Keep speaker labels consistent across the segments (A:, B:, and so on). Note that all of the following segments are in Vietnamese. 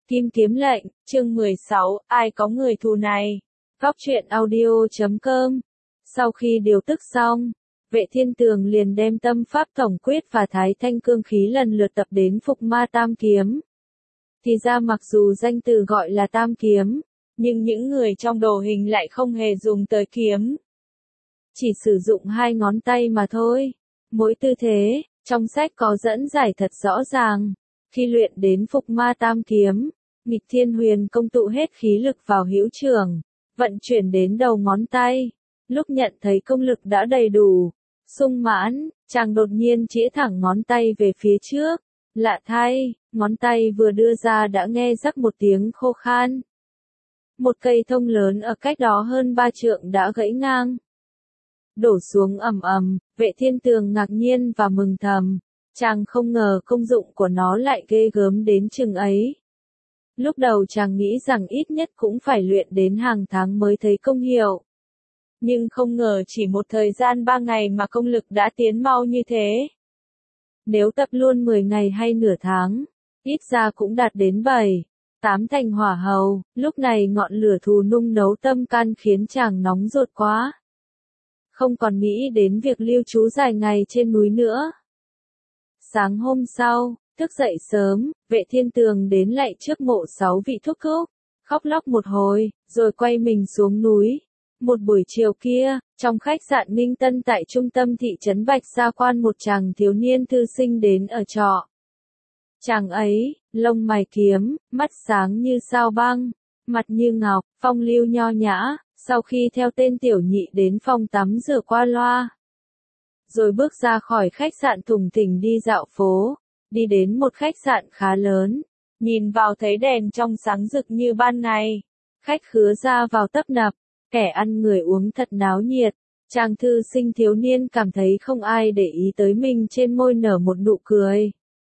A: Kim kiếm lệnh, chương 16, ai có người thù này? Góc truyện audio.com. Sau khi điều tức xong, Vệ Thiên Tường liền đem Tâm Pháp Tổng Quyết và Thái Thanh Cương Khí lần lượt tập đến Phục Ma Tam Kiếm. Thì ra mặc dù danh từ gọi là Tam Kiếm, nhưng những người trong đồ hình lại không hề dùng tới kiếm. Chỉ sử dụng hai ngón tay mà thôi. Mỗi tư thế, trong sách có dẫn giải thật rõ ràng. Khi luyện đến Phục Ma Tam Kiếm, Nghịch Thiên Huyền Công tụ hết khí lực vào hữu trường, vận chuyển đến đầu ngón tay. Lúc nhận thấy công lực đã đầy đủ, sung mãn, chàng đột nhiên chĩa thẳng ngón tay về phía trước. Lạ thay, ngón tay vừa đưa ra đã nghe rắc một tiếng khô khan. Một cây thông lớn ở cách đó hơn 3 trượng đã gãy ngang. Đổ xuống ầm ầm, Vệ Thiên Tường ngạc nhiên và mừng thầm. Chàng không ngờ công dụng của nó lại ghê gớm đến chừng ấy. Lúc đầu chàng nghĩ rằng ít nhất cũng phải luyện đến hàng tháng mới thấy công hiệu. Nhưng không ngờ chỉ một thời gian 3 ngày mà công lực đã tiến mau như thế. Nếu tập luôn 10 ngày hay nửa tháng, ít ra cũng đạt đến 7, 8 thành hỏa hầu. Lúc này ngọn lửa thù nung nấu tâm can khiến chàng nóng ruột quá. Không còn nghĩ đến việc lưu trú dài ngày trên núi nữa. Sáng hôm sau, thức dậy sớm, Vệ Thiên Tường đến lạy trước mộ 6 vị thúc thúc, khóc lóc một hồi, rồi quay mình xuống núi. Một buổi chiều kia, trong khách sạn Ninh Tân tại trung tâm thị trấn Bạch Sa Quan, một chàng thiếu niên thư sinh đến ở trọ. Chàng ấy, lông mày kiếm, mắt sáng như sao băng, mặt như ngọc, phong lưu nho nhã, sau khi theo tên tiểu nhị đến phòng tắm rửa qua loa. Rồi bước ra khỏi khách sạn thùng thình đi dạo phố, đi đến một khách sạn khá lớn, nhìn vào thấy đèn trong sáng rực như ban ngày. Khách khứa ra vào tấp nập, kẻ ăn người uống thật náo nhiệt. Chàng thư sinh thiếu niên cảm thấy không ai để ý tới mình, trên môi nở một nụ cười.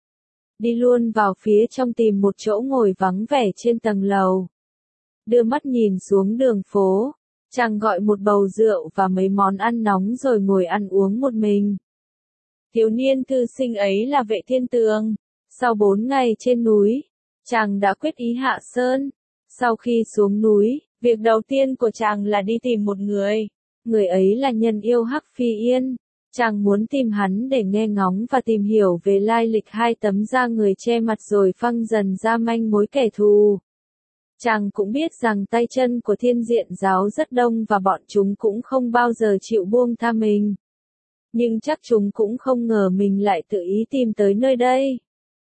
A: Đi luôn vào phía trong tìm một chỗ ngồi vắng vẻ trên tầng lầu. Đưa mắt nhìn xuống đường phố, chàng gọi một bầu rượu và mấy món ăn nóng rồi ngồi ăn uống một mình. Thiếu niên thư sinh ấy là Vệ Thiên Tường. Sau 4 ngày trên núi, chàng đã quyết ý hạ sơn. Sau khi xuống núi, việc đầu tiên của chàng là đi tìm một người. Người ấy là nhân yêu Hắc Phi Yên. Chàng muốn tìm hắn để nghe ngóng và tìm hiểu về lai lịch hai tấm da người che mặt rồi phăng dần ra manh mối kẻ thù. Chàng cũng biết rằng tay chân của Thiên Diện giáo rất đông và bọn chúng cũng không bao giờ chịu buông tha mình. Nhưng chắc chúng cũng không ngờ mình lại tự ý tìm tới nơi đây.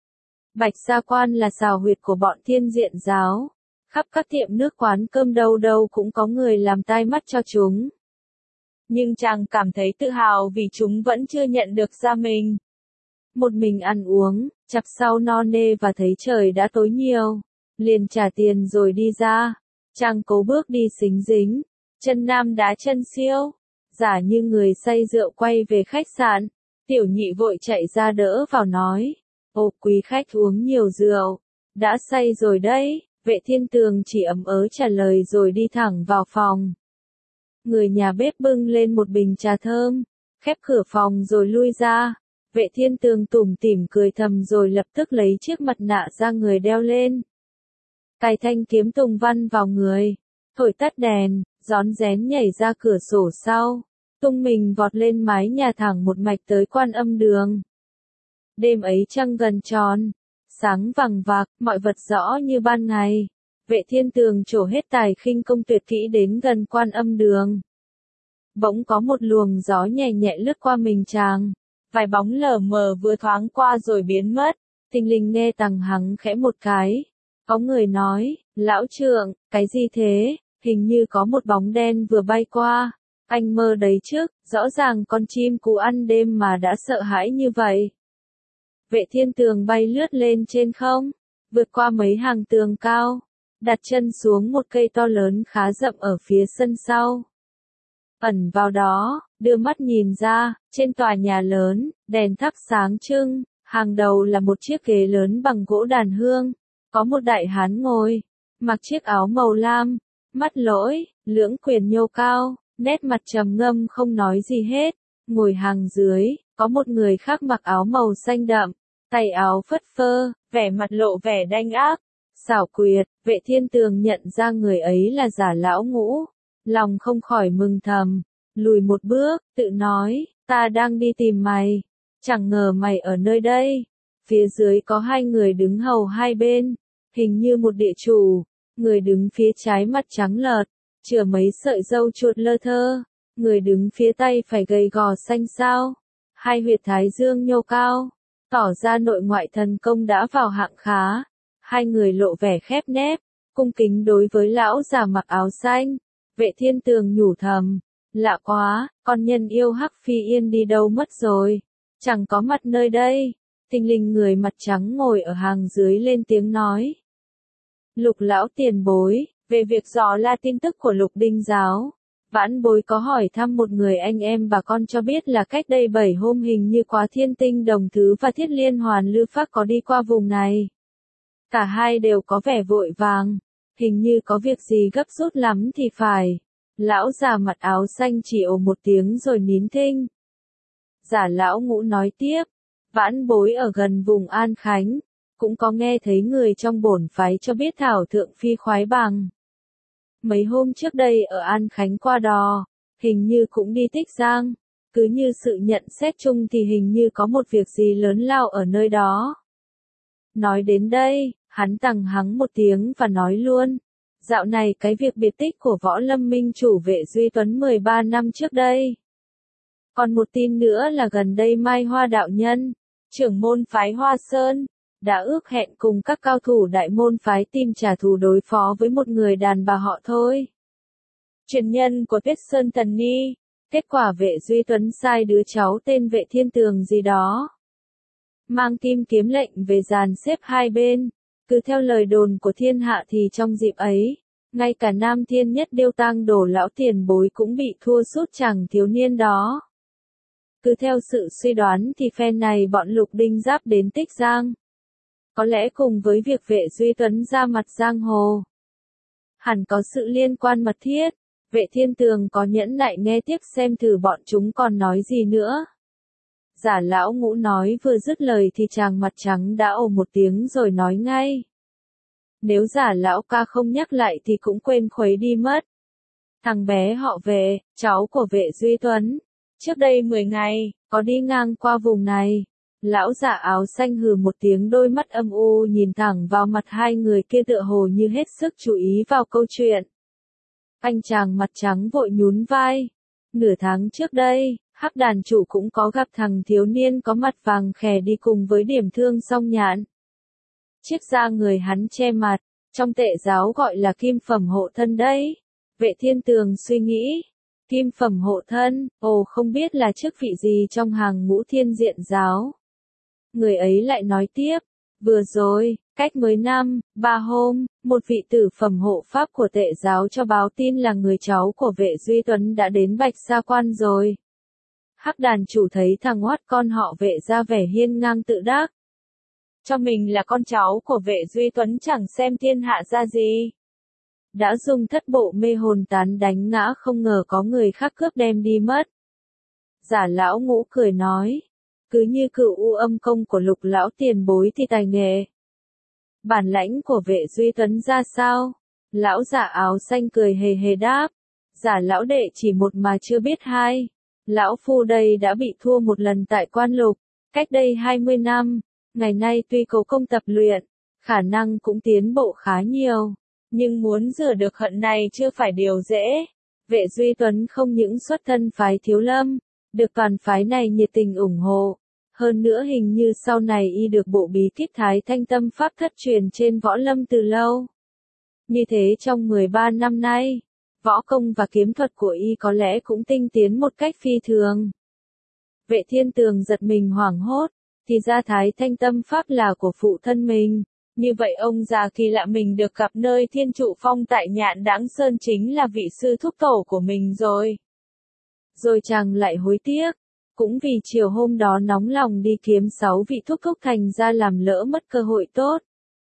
A: Bạch Sa Quan là sào huyệt của bọn Thiên Diện giáo. Khắp các tiệm nước quán cơm đâu đâu cũng có người làm tai mắt cho chúng. Nhưng chàng cảm thấy tự hào vì chúng vẫn chưa nhận được ra mình. Một mình ăn uống, chặp sau no nê và thấy trời đã tối nhiều. Liền trả tiền rồi đi ra. Chàng cố bước đi xính dính, chân nam đá chân siêu. Giả như người say rượu quay về khách sạn. Tiểu nhị vội chạy ra đỡ vào nói. Ô quý khách uống nhiều rượu. Đã say rồi đấy. Vệ Thiên Tường chỉ ậm ớ trả lời rồi đi thẳng vào phòng. Người nhà bếp bưng lên một bình trà thơm, khép cửa phòng rồi lui ra. Vệ Thiên Tường tủm tỉm cười thầm rồi lập tức lấy chiếc mặt nạ ra người đeo lên. Cài thanh kiếm tùng văn vào người, thổi tắt đèn, rón rén nhảy ra cửa sổ sau, tung mình vọt lên mái nhà thẳng một mạch tới Quan Âm Đường. Đêm ấy trăng gần tròn, sáng vằng vặc, mọi vật rõ như ban ngày. Vệ Thiên Tường trổ hết tài khinh công tuyệt kỹ đến gần Quan Âm Đường. Bỗng có một luồng gió nhẹ nhẹ lướt qua mình chàng, vài bóng lờ mờ vừa thoáng qua rồi biến mất. Thình lình nghe tằng hắng khẽ một cái. Có người nói, lão trượng, cái gì thế? Hình như có một bóng đen vừa bay qua. Anh mơ đấy chứ, rõ ràng con chim cú ăn đêm mà đã sợ hãi như vậy. Vệ Thiên Tường bay lướt lên trên không, vượt qua mấy hàng tường cao, đặt chân xuống một cây to lớn khá rậm ở phía sân sau. Ẩn vào đó, đưa mắt nhìn ra, trên tòa nhà lớn, đèn thắp sáng trưng, hàng đầu là một chiếc ghế lớn bằng gỗ đàn hương. Có một đại hán ngồi, mặc chiếc áo màu lam, mắt lỗi, lưỡng quyền nhô cao, nét mặt trầm ngâm không nói gì hết. Ngồi hàng dưới, có một người khác mặc áo màu xanh đậm, tay áo phất phơ, vẻ mặt lộ vẻ đanh ác. Xảo quyệt, Vệ Thiên Tường nhận ra người ấy là Giả Lão Ngũ, lòng không khỏi mừng thầm, lùi một bước, tự nói, ta đang đi tìm mày, chẳng ngờ mày ở nơi đây. Phía dưới có hai người đứng hầu hai bên, hình như một địa chủ, người đứng phía trái mặt trắng lợt, chừa mấy sợi râu chuột lơ thơ, người đứng phía tay phải gầy gò xanh xao, hai huyệt thái dương nhô cao, tỏ ra nội ngoại thần công đã vào hạng khá. Hai người lộ vẻ khép nép, cung kính đối với lão già mặc áo xanh. Vệ Thiên Tường nhủ thầm, lạ quá, con nhân yêu Hắc Phi Yên đi đâu mất rồi, chẳng có mặt nơi đây. Thình lình người mặt trắng ngồi ở hàng dưới lên tiếng nói. Lục lão tiền bối, về việc dò la tin tức của Lục Đinh giáo, vãn bối có hỏi thăm một người anh em bà con cho biết là cách đây 7 hôm hình như Quá Thiên Tinh Đồng Thứ và Thiết Liên Hoàn Lư Phác có đi qua vùng này. Cả hai đều có vẻ vội vàng, hình như có việc gì gấp rút lắm thì phải. Lão già mặt áo xanh chỉ ồ một tiếng rồi nín thinh. Giả Lão Ngũ nói tiếp, vãn bối ở gần vùng An Khánh, cũng có nghe thấy người trong bổn phái cho biết Thảo Thượng Phi khoái bằng. Mấy hôm trước đây ở An Khánh qua đò, hình như cũng đi Tích Giang, cứ như sự nhận xét chung thì hình như có một việc gì lớn lao ở nơi đó. Nói đến đây, hắn tằng hắng một tiếng và nói luôn, dạo này cái việc biệt tích của Võ Lâm Minh chủ Vệ Duy Tuấn 13 năm trước đây. Còn một tin nữa là gần đây Mai Hoa đạo nhân, trưởng môn phái Hoa Sơn, đã ước hẹn cùng các cao thủ đại môn phái tìm trả thù đối phó với một người đàn bà họ Thôi. Truyền nhân của Tuyết Sơn Tần Ni, kết quả Vệ Duy Tuấn sai đứa cháu tên Vệ Thiên Tường gì đó. Mang kim kiếm lệnh về dàn xếp hai bên, cứ theo lời đồn của thiên hạ thì trong dịp ấy, ngay cả Nam Thiên Nhất Điêu Tang Đổ lão tiền bối cũng bị thua sút chàng thiếu niên đó. Cứ theo sự suy đoán thì phen này bọn Lục Đinh giáp đến Tích Giang. Có lẽ cùng với việc Vệ Duy Tuấn ra mặt giang hồ, hẳn có sự liên quan mật thiết. Vệ Thiên Tường có nhẫn nại nghe tiếp xem thử bọn chúng còn nói gì nữa. Giả Lão Ngũ nói vừa dứt lời thì chàng mặt trắng đã ồ một tiếng rồi nói ngay. Nếu Giả Lão ca không nhắc lại thì cũng quên khuấy đi mất. Thằng bé họ Vệ, cháu của Vệ Duy Tuấn, trước đây 10 ngày, có đi ngang qua vùng này. Lão giả áo xanh hừ một tiếng, đôi mắt âm u nhìn thẳng vào mặt hai người kia tựa hồ như hết sức chú ý vào câu chuyện. Anh chàng mặt trắng vội nhún vai. Nửa tháng trước đây, Hắc đàn chủ cũng có gặp thằng thiếu niên có mặt vàng khè đi cùng với Điểm Thương Song Nhạn. Chiếc da người hắn che mặt, trong tệ giáo gọi là kim phẩm hộ thân đấy. Vệ Thiên Tường suy nghĩ, kim phẩm hộ thân, ồ không biết là chức vị gì trong hàng ngũ Thiên Diện giáo. Người ấy lại nói tiếp, vừa rồi, cách mới 3 hôm, một vị tử phẩm hộ pháp của tệ giáo cho báo tin là người cháu của Vệ Duy Tuấn đã đến Bạch Sa Quan rồi. Hắc đàn chủ thấy thằng hoắt con họ Vệ ra vẻ hiên ngang tự đắc. Cho mình là con cháu của Vệ Duy Tuấn chẳng xem thiên hạ ra gì. Đã dùng thất bộ mê hồn tán đánh ngã, không ngờ có người khác cướp đem đi mất. Giả Lão Ngũ cười nói, cứ như Cửu U Âm công của Lục lão tiền bối thì tài nghệ. Bản lãnh của Vệ Duy Tuấn ra sao? Lão giả áo xanh cười hề hề đáp. Giả lão đệ chỉ một mà chưa biết hai. Lão phu đây đã bị thua một lần tại Quan Lục, cách đây 20 năm. Ngày nay tuy cố công tập luyện, khả năng cũng tiến bộ khá nhiều. Nhưng muốn rửa được hận này chưa phải điều dễ. Vệ Duy Tuấn không những xuất thân phái Thiếu Lâm, được toàn phái này nhiệt tình ủng hộ. Hơn nữa hình như sau này y được bộ bí kíp Thái Thanh Tâm Pháp thất truyền trên võ lâm từ lâu. Như thế trong 13 năm nay, võ công và kiếm thuật của y có lẽ cũng tinh tiến một cách phi thường. Vệ Thiên Tường giật mình hoảng hốt, thì ra Thái Thanh Tâm Pháp là của phụ thân mình. Như vậy ông già kỳ lạ mình được gặp nơi Thiên Trụ Phong tại Nhạn Đãng Sơn chính là vị sư thúc tổ của mình rồi. Rồi chàng lại hối tiếc. Cũng vì chiều hôm đó nóng lòng đi kiếm 6 vị thúc thúc thành ra làm lỡ mất cơ hội tốt.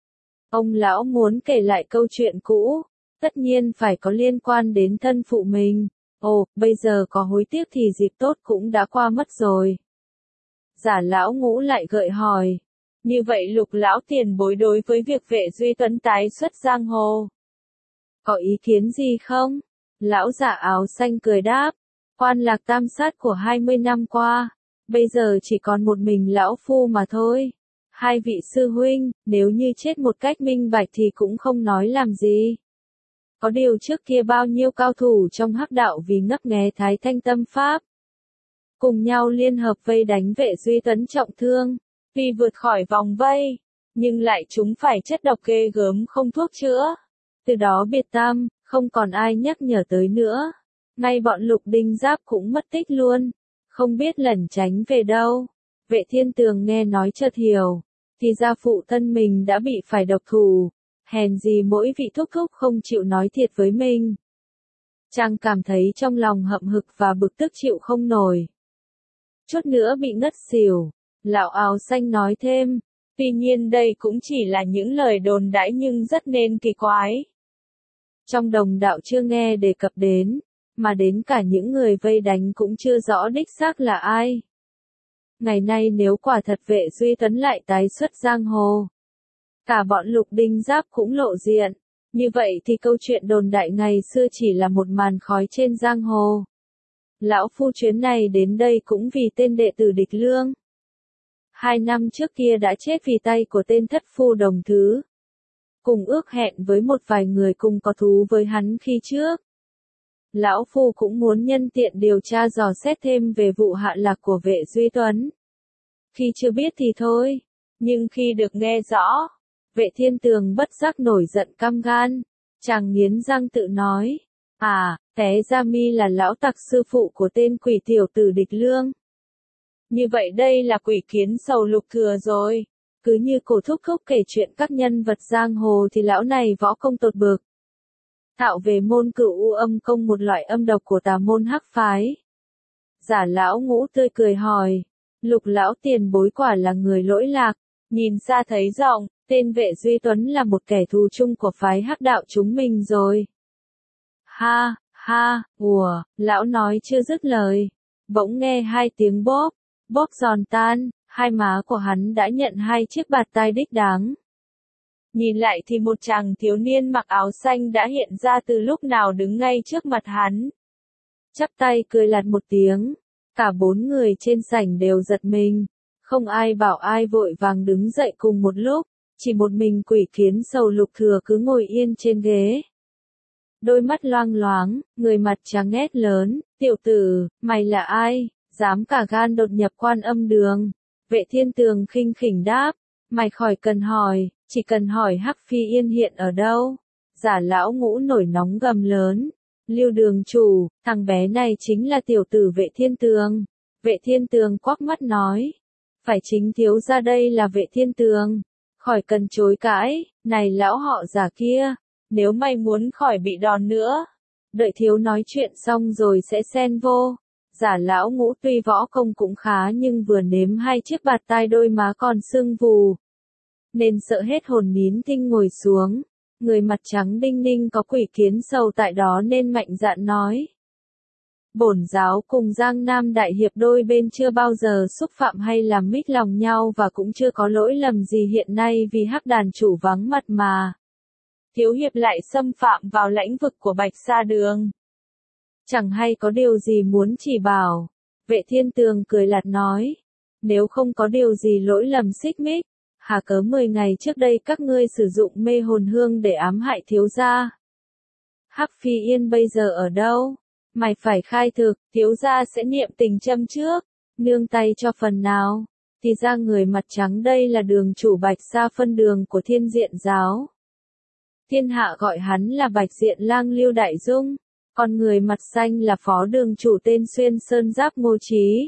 A: Ông lão muốn kể lại câu chuyện cũ, tất nhiên phải có liên quan đến thân phụ mình. Ồ, bây giờ có hối tiếc thì dịp tốt cũng đã qua mất rồi. Giả Lão Ngũ lại gợi hỏi, Như vậy Lục lão tiền bối đối với việc Vệ Duy Tuấn tái xuất giang hồ, có ý kiến gì không? Lão giả áo xanh cười đáp, oan lạc tam sát của 20 năm qua, bây giờ chỉ còn một mình lão phu mà thôi. Hai vị sư huynh, nếu như chết một cách minh bạch thì cũng không nói làm gì. Có điều trước kia bao nhiêu cao thủ trong hắc đạo vì ngấp nghé Thái Thanh tâm pháp, cùng nhau liên hợp vây đánh Vệ Duy Tuấn trọng thương, tuy vượt khỏi vòng vây, nhưng lại chúng phải chất độc ghê gớm không thuốc chữa. Từ đó biệt tâm, không còn ai nhắc nhở tới nữa. Ngay bọn Lục Đinh Giáp cũng mất tích luôn, không biết lẩn tránh về đâu. Vệ Thiên Tường nghe nói chợt hiểu, thì ra phụ thân mình đã bị phải độc thủ, hèn gì mỗi vị thúc thúc không chịu nói thiệt với mình. Chàng cảm thấy trong lòng hậm hực và bực tức chịu không nổi. Chút nữa bị ngất xỉu, lão áo xanh nói thêm, tuy nhiên đây cũng chỉ là những lời đồn đãi nhưng rất nên kỳ quái. Trong đồng đạo chưa nghe đề cập đến, mà đến cả những người vây đánh cũng chưa rõ đích xác là ai. Ngày nay nếu quả thật Vệ Duy Tuấn lại tái xuất giang hồ, cả bọn Lục Đinh Giáp cũng lộ diện, như vậy thì câu chuyện đồn đại ngày xưa chỉ là một màn khói trên giang hồ. Lão phu chuyến này đến đây cũng vì tên đệ tử Địch Lương. 2 năm trước kia đã chết vì tay của tên thất phu Đồng Thứ. Cùng ước hẹn với một vài người cùng có thú với hắn khi trước. Lão phu cũng muốn nhân tiện điều tra dò xét thêm về vụ hạ lạc của Vệ Duy Tuấn. Khi chưa biết thì thôi, nhưng khi được nghe rõ, Vệ Thiên Tường bất giác nổi giận căm gan, chàng nghiến răng tự nói, té ra mi là lão tặc sư phụ của tên quỷ tiểu tử Địch Lương. Như vậy đây là quỷ kiến sầu Lục Thừa rồi. Cứ như cổ thúc thúc kể chuyện các nhân vật giang hồ thì lão này võ công tột bực. Thạo về môn Cửu U âm công, một loại âm độc của tà môn hắc phái. Giả lão Ngũ tươi cười hỏi, Lục lão tiền bối quả là người lỗi lạc, nhìn xa thấy rộng, tên Vệ Duy Tuấn là một kẻ thù chung của phái hắc đạo chúng mình rồi. Ha, ha, ùa, lão nói chưa dứt lời, bỗng nghe 2 tiếng bóp, bóp giòn tan, hai má của hắn đã nhận 2 chiếc bạt tai đích đáng. Nhìn lại thì một chàng thiếu niên mặc áo xanh đã hiện ra từ lúc nào đứng ngay trước mặt hắn. Chắp tay cười lạt một tiếng, cả 4 người trên sảnh đều giật mình, không ai bảo ai vội vàng đứng dậy cùng một lúc, chỉ một mình quỷ kiến sầu Lục Thừa cứ ngồi yên trên ghế. Đôi mắt loang loáng, người mặt trắng nghét lớn, tiểu tử, mày là ai, dám cả gan đột nhập Quan Âm đường. Vệ Thiên Tường khinh khỉnh đáp, mày khỏi cần hỏi, chỉ cần hỏi Hắc Phi Yên hiện ở đâu. Giả lão Ngũ nổi nóng gầm lớn, Lưu đường chủ, thằng bé này chính là tiểu tử Vệ Thiên Tường. Vệ Thiên Tường quắc mắt nói, phải chính thiếu ra đây là Vệ Thiên Tường, khỏi cần chối cãi, này lão họ già kia, nếu mày muốn khỏi bị đòn nữa, đợi thiếu nói chuyện xong rồi sẽ xen vô. Giả lão Ngũ tuy võ công cũng khá nhưng vừa nếm 2 chiếc bạt tai đôi má còn sưng vù, nên sợ hết hồn nín thinh ngồi xuống. Người mặt trắng đinh ninh có quỷ kiến sầu tại đó nên mạnh dạn nói, bổn giáo cùng Giang Nam đại hiệp đôi bên chưa bao giờ xúc phạm hay làm mít lòng nhau và cũng chưa có lỗi lầm gì hiện nay vì hắc đàn chủ vắng mặt mà thiếu hiệp lại xâm phạm vào lãnh vực của Bạch Sa Đường. Chẳng hay có điều gì muốn chỉ bảo. Vệ Thiên Tường cười lạt nói, nếu không có điều gì lỗi lầm xích mích, hà cớ 10 ngày trước đây các ngươi sử dụng mê hồn hương để ám hại thiếu gia. Hắc Phi Yên bây giờ ở đâu? Mày phải khai thực, thiếu gia sẽ niệm tình châm trước, nương tay cho phần nào. Thì ra người mặt trắng đây là đường chủ Bạch Sa phân đường của Thiên Diện giáo. Thiên hạ gọi hắn là Bạch Diện Lang Lưu Đại Dung. Còn người mặt xanh là phó đường chủ tên Xuyên Sơn Giáp Ngô Chí.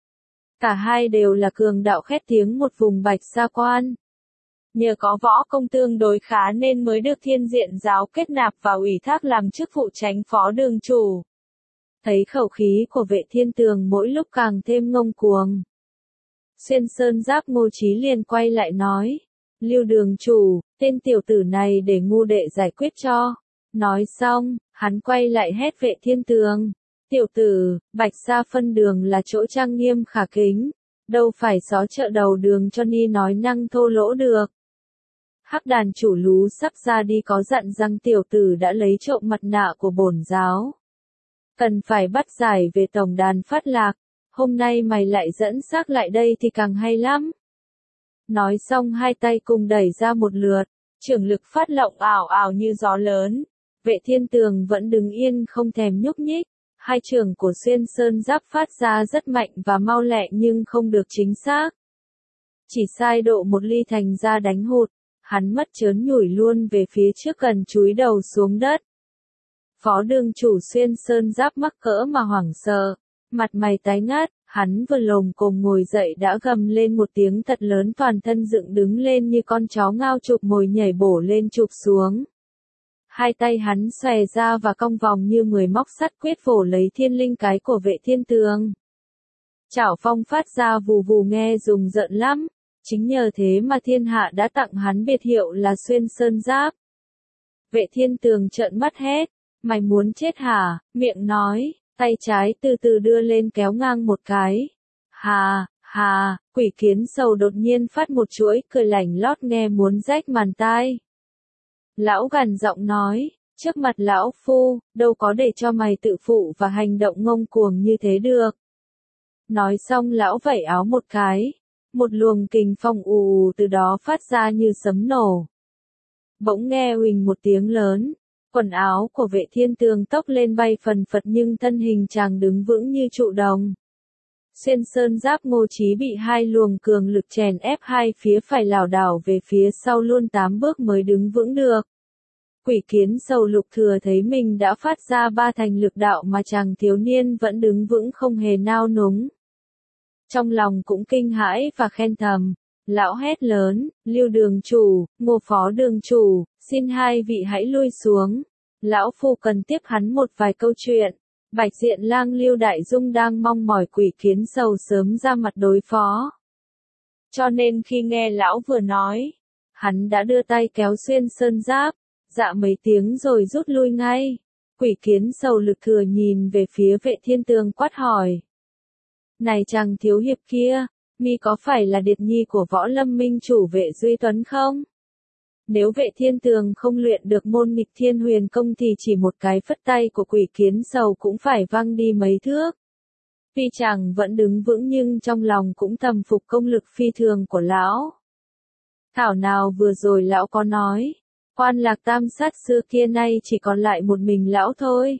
A: Cả hai đều là cường đạo khét tiếng một vùng Bạch Sa Quan. Nhờ có võ công tương đối khá nên mới được Thiên Diện giáo kết nạp và ủy thác làm chức vụ chánh phó đường chủ. Thấy khẩu khí của Vệ Thiên Tường mỗi lúc càng thêm ngông cuồng, Xuyên Sơn Giáp Ngô Chí liền quay lại nói, Lưu đường chủ, tên tiểu tử này để ngu đệ giải quyết cho. Nói xong, hắn quay lại hét Vệ Thiên Tường, tiểu tử, Bạch Sa phân đường là chỗ trang nghiêm khả kính, đâu phải xó chợ đầu đường cho ni nói năng thô lỗ được. Hắc đàn chủ lú sắp ra đi có dặn rằng tiểu tử đã lấy trộm mặt nạ của bổn giáo. Cần phải bắt giải về tổng đàn phát lạc, hôm nay mày lại dẫn xác lại đây thì càng hay lắm. Nói xong hai tay cùng đẩy ra một lượt, trưởng lực phát lộng ảo ảo như gió lớn. Vệ Thiên Tường vẫn đứng yên không thèm nhúc nhích, hai trường của Xuyên Sơn Giáp phát ra rất mạnh và mau lẹ nhưng không được chính xác. Chỉ sai độ một ly thành ra đánh hụt, hắn mất chớn nhủi luôn về phía trước gần chúi đầu xuống đất. Phó đường chủ Xuyên Sơn Giáp mắc cỡ mà hoảng sợ, mặt mày tái ngát, hắn vừa lồm cồm ngồi dậy đã gầm lên một tiếng thật lớn, toàn thân dựng đứng lên như con chó ngao chụp mồi nhảy bổ lên chụp xuống. Hai tay hắn xòe ra và cong vòng như 10 móc sắt quyết vồ lấy thiên linh cái của Vệ Thiên Tường. Chảo phong phát ra vù vù nghe rùng rợn lắm, chính nhờ thế mà thiên hạ đã tặng hắn biệt hiệu là Xuyên Sơn Giáp. Vệ Thiên Tường trợn mắt hét, mày muốn chết hả, miệng nói, tay trái từ từ đưa lên kéo ngang một cái. Hà, hà, quỷ kiến sầu đột nhiên phát một chuỗi cười lảnh lót nghe muốn rách màn tai. Lão gằn giọng nói, trước mặt lão phu, đâu có để cho mày tự phụ và hành động ngông cuồng như thế được. Nói xong lão vẩy áo một cái, một luồng kình phong ù ù từ đó phát ra như sấm nổ. Bỗng nghe huỳnh một tiếng lớn, quần áo của Vệ Thiên Tường tốc lên bay phần phật nhưng thân hình chàng đứng vững như trụ đồng. Xuyên Sơn Giáp Ngô Chí bị hai luồng cường lực chèn ép hai phía phải lảo đảo về phía sau luôn 8 bước mới đứng vững được. Quỷ kiến sầu Lục Thừa thấy mình đã phát ra ba thành lực đạo mà chàng thiếu niên vẫn đứng vững không hề nao núng. Trong lòng cũng kinh hãi và khen thầm, lão hét lớn, Lưu đường chủ, Ngô phó đường chủ, xin hai vị hãy lui xuống. Lão phu cần tiếp hắn một vài câu chuyện. Bạch Diện Lang Lưu Đại Dung đang mong mỏi quỷ kiến sầu sớm ra mặt đối phó. Cho nên khi nghe lão vừa nói, hắn đã đưa tay kéo Xuyên Sơn Giáp, dạ mấy tiếng rồi rút lui ngay. Quỷ kiến sầu Lực Thừa nhìn về phía Vệ Thiên Tường quát hỏi. Này chàng thiếu hiệp kia, mi có phải là điệt nhi của Võ Lâm Minh chủ Vệ Duy Tuấn không? Nếu Vệ Thiên Tường không luyện được môn nghịch thiên huyền công thì chỉ một cái phất tay của quỷ kiến sầu cũng phải văng đi mấy thước. Tuy chàng vẫn đứng vững nhưng trong lòng cũng thầm phục công lực phi thường của lão. Thảo nào vừa rồi lão có nói, quan Lạc Tam sát xưa kia nay chỉ còn lại một mình lão thôi.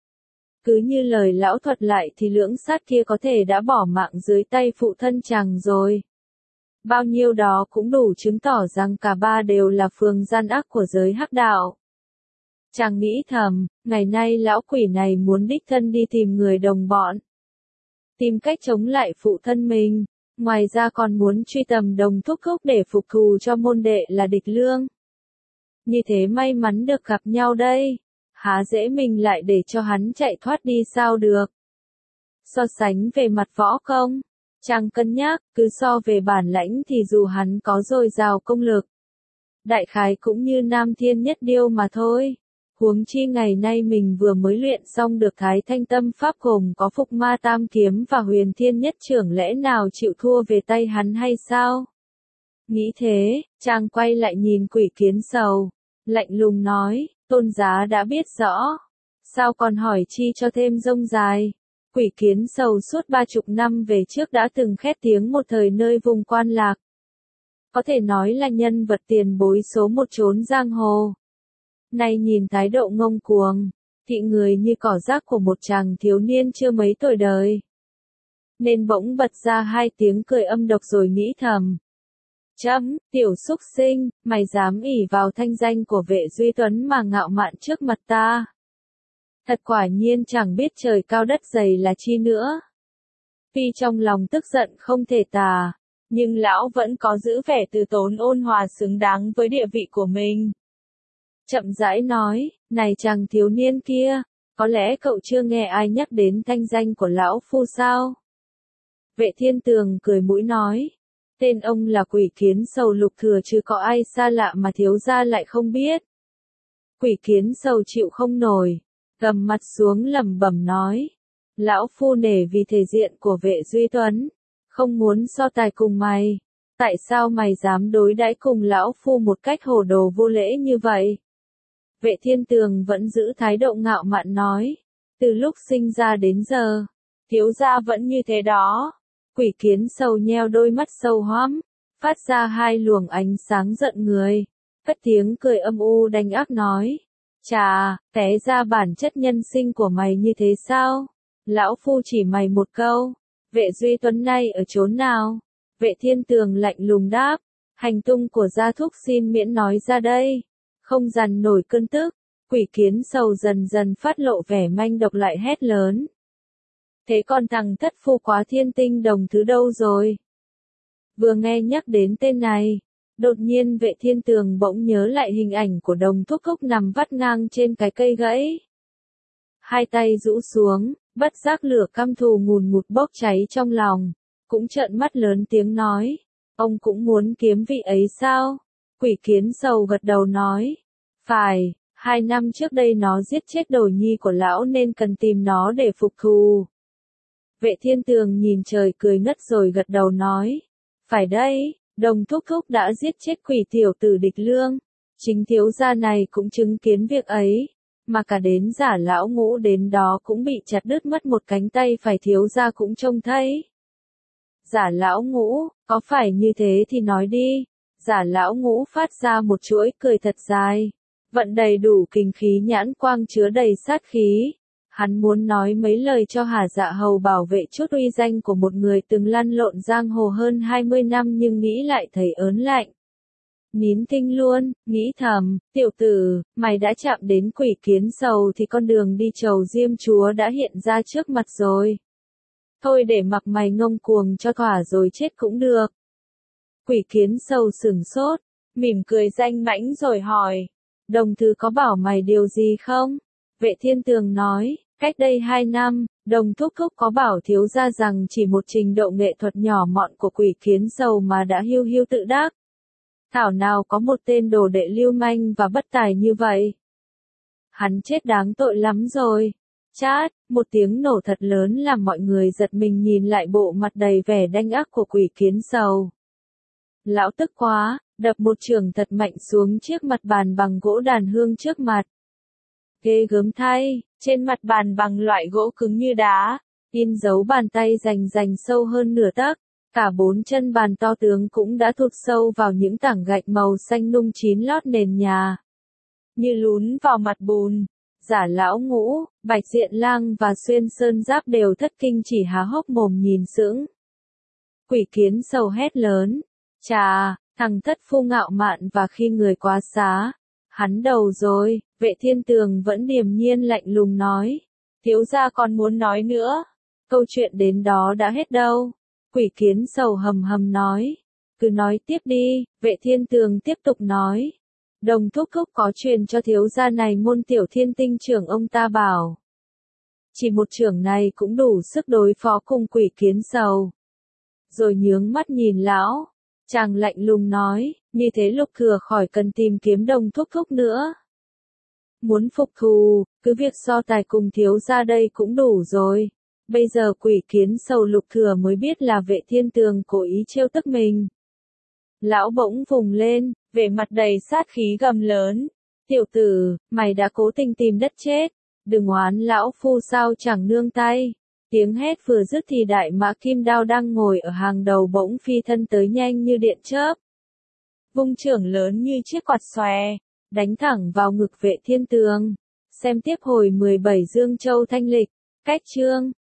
A: Cứ như lời lão thuật lại thì lưỡng sát kia có thể đã bỏ mạng dưới tay phụ thân chàng rồi. Bao nhiêu đó cũng đủ chứng tỏ rằng cả ba đều là phường gian ác của giới hắc đạo. Chàng nghĩ thầm, ngày nay lão quỷ này muốn đích thân đi tìm người đồng bọn. Tìm cách chống lại phụ thân mình, ngoài ra còn muốn truy tầm Đồng Thúc Thúc để phục thù cho môn đệ là Địch Lương. Như thế may mắn được gặp nhau đây, há dễ mình lại để cho hắn chạy thoát đi sao được. So sánh về mặt võ công, chàng cân nhắc, cứ so về bản lãnh thì dù hắn có dồi dào công lực, đại khái cũng như Nam Thiên Nhất Điêu mà thôi. Huống chi ngày nay mình vừa mới luyện xong được Thái Thanh Tâm Pháp gồm có Phục Ma Tam Kiếm và Huyền Thiên Nhất Trưởng, lẽ nào chịu thua về tay hắn hay sao? Nghĩ thế, chàng quay lại nhìn quỷ kiến sầu, lạnh lùng nói, tôn giá đã biết rõ, sao còn hỏi chi cho thêm rông dài. Quỷ kiến sầu suốt 30 năm về trước đã từng khét tiếng một thời nơi vùng Quan Lạc. Có thể nói là nhân vật tiền bối số một chốn giang hồ. Nay nhìn thái độ ngông cuồng, thị người như cỏ rác của một chàng thiếu niên chưa mấy tuổi đời. Nên bỗng bật ra hai tiếng cười âm độc rồi nghĩ thầm. Chấm, tiểu xúc sinh, mày dám ỷ vào thanh danh của Vệ Duy Tuấn mà ngạo mạn trước mặt ta. Thật quả nhiên chẳng biết trời cao đất dày là chi nữa. Tuy trong lòng tức giận không thể tả, nhưng lão vẫn có giữ vẻ từ tốn ôn hòa xứng đáng với địa vị của mình. Chậm rãi nói, này chàng thiếu niên kia, có lẽ cậu chưa nghe ai nhắc đến thanh danh của lão phu sao? Vệ Thiên Tường cười mũi nói, tên ông là quỷ kiến sầu Lục Thừa chứ có ai xa lạ mà thiếu gia lại không biết. Quỷ kiến sầu chịu không nổi, gầm mặt xuống lẩm bẩm nói, lão phu nể vì thể diện của Vệ Duy Tuấn, không muốn so tài cùng mày. Tại sao mày dám đối đãi cùng lão phu một cách hồ đồ vô lễ như vậy? Vệ Thiên Tường vẫn giữ thái độ ngạo mạn nói. Từ lúc sinh ra đến giờ, thiếu gia vẫn như thế đó. Quỷ Kiến Sầu nheo đôi mắt sâu hoắm, phát ra hai luồng ánh sáng giận người. Cất tiếng cười âm u đanh ác nói. Chà, té ra bản chất nhân sinh của mày như thế sao? Lão phu chỉ mày một câu. Vệ Duy Tuấn nay ở chốn nào? Vệ Thiên Tường lạnh lùng đáp. Hành tung của gia thúc xin miễn nói ra đây. Không dằn nổi cơn tức, Quỷ Kiến Sầu dần dần phát lộ vẻ manh độc lại hét lớn. Thế còn thằng thất phu Quá Thiên Tinh Đồng thứ đâu rồi? Vừa nghe nhắc đến tên này, đột nhiên Vệ Thiên Tường bỗng nhớ lại hình ảnh của Đồng Thúc Thúc nằm vắt ngang trên cái cây gãy. Hai tay rũ xuống, bất giác lửa căm thù ngùn ngụt bốc cháy trong lòng, cũng trợn mắt lớn tiếng nói. Ông cũng muốn kiếm vị ấy sao? Quỷ Kiến Sầu gật đầu nói. Phải, 2 năm trước đây nó giết chết đồ nhi của lão nên cần tìm nó để phục thù. Vệ Thiên Tường nhìn trời cười ngất rồi gật đầu nói. Phải đây, Đồng Thúc Thúc đã giết chết quỷ tiểu tử Địch Lương. Chính thiếu gia này cũng chứng kiến việc ấy, mà cả đến Giả lão Ngũ đến đó cũng bị chặt đứt mất một cánh tay phải, thiếu gia cũng trông thấy. Giả lão Ngũ, có phải như thế thì nói đi. Giả lão Ngũ phát ra một chuỗi cười thật dài, vận đầy đủ kình khí, nhãn quang chứa đầy sát khí. Hắn muốn nói mấy lời cho Hà Dạ Hầu bảo vệ chút uy danh của một người từng lăn lộn giang hồ hơn 20 năm, nhưng nghĩ lại thấy ớn lạnh. Nín thinh luôn, nghĩ thầm, tiểu tử, mày đã chạm đến Quỷ Kiến Sầu thì con đường đi chầu Diêm Chúa đã hiện ra trước mặt rồi. Thôi để mặc mày ngông cuồng cho thỏa rồi chết cũng được. Quỷ Kiến Sầu sửng sốt, mỉm cười danh mãnh rồi hỏi. Đồng thứ có bảo mày điều gì không? Vệ Thiên Tường nói, cách đây 2 năm, Đồng Thúc Thúc có bảo thiếu gia rằng chỉ một trình độ nghệ thuật nhỏ mọn của Quỷ Kiến Sầu mà đã hiu hiu tự đắc. Thảo nào có một tên đồ đệ lưu manh và bất tài như vậy. Hắn chết đáng tội lắm rồi. Chát, một tiếng nổ thật lớn làm mọi người giật mình nhìn lại bộ mặt đầy vẻ đanh ác của Quỷ Kiến Sầu. Lão tức quá, đập một chưởng thật mạnh xuống chiếc mặt bàn bằng gỗ đàn hương trước mặt. Ghê gớm thay, trên mặt bàn bằng loại gỗ cứng như đá, in dấu bàn tay rành sâu hơn nửa tấc. Cả 4 chân bàn to tướng cũng đã thụt sâu vào những tảng gạch màu xanh nung chín lót nền nhà. Như lún vào mặt bùn. Giả lão Ngũ, Bạch Diện Lang và Xuyên Sơn Giáp đều thất kinh chỉ há hốc mồm nhìn sững. Quỷ Kiến Sầu hét lớn. Chà, thằng thất phu ngạo mạn và khi người quá xá. Hắn đầu rồi. Vệ Thiên Tường vẫn điềm nhiên lạnh lùng nói. Thiếu gia còn muốn nói nữa. Câu chuyện đến đó đã hết đâu. Quỷ Kiến Sầu hầm hầm nói. Cứ nói tiếp đi. Vệ Thiên Tường tiếp tục nói. Đồng Thúc Thúc có truyền cho thiếu gia này môn Tiểu Thiên Tinh trưởng, ông ta bảo. Chỉ một trưởng này cũng đủ sức đối phó cùng Quỷ Kiến Sầu. Rồi nhướng mắt nhìn lão. Chàng lạnh lùng nói, như thế Lục Thừa khỏi cần tìm kiếm Đồng Thúc Thúc nữa. Muốn phục thù, cứ việc so tài cùng thiếu gia đây cũng đủ rồi. Bây giờ Quỷ Kiến Sầu Lục Thừa mới biết là Vệ Thiên Tường cố ý trêu tức mình. Lão bỗng vùng lên, vẻ mặt đầy sát khí gầm lớn. Tiểu tử, mày đã cố tình tìm đất chết. Đừng oán lão phu sao chẳng nương tay. Tiếng hét vừa dứt thì đại mã Kim Đao đang ngồi ở hàng đầu bỗng phi thân tới nhanh như điện chớp. Vung chưởng lớn như chiếc quạt xòe, đánh thẳng vào ngực Vệ Thiên Tường. Xem tiếp hồi 17 Dương Châu Thanh Lịch, cách chương.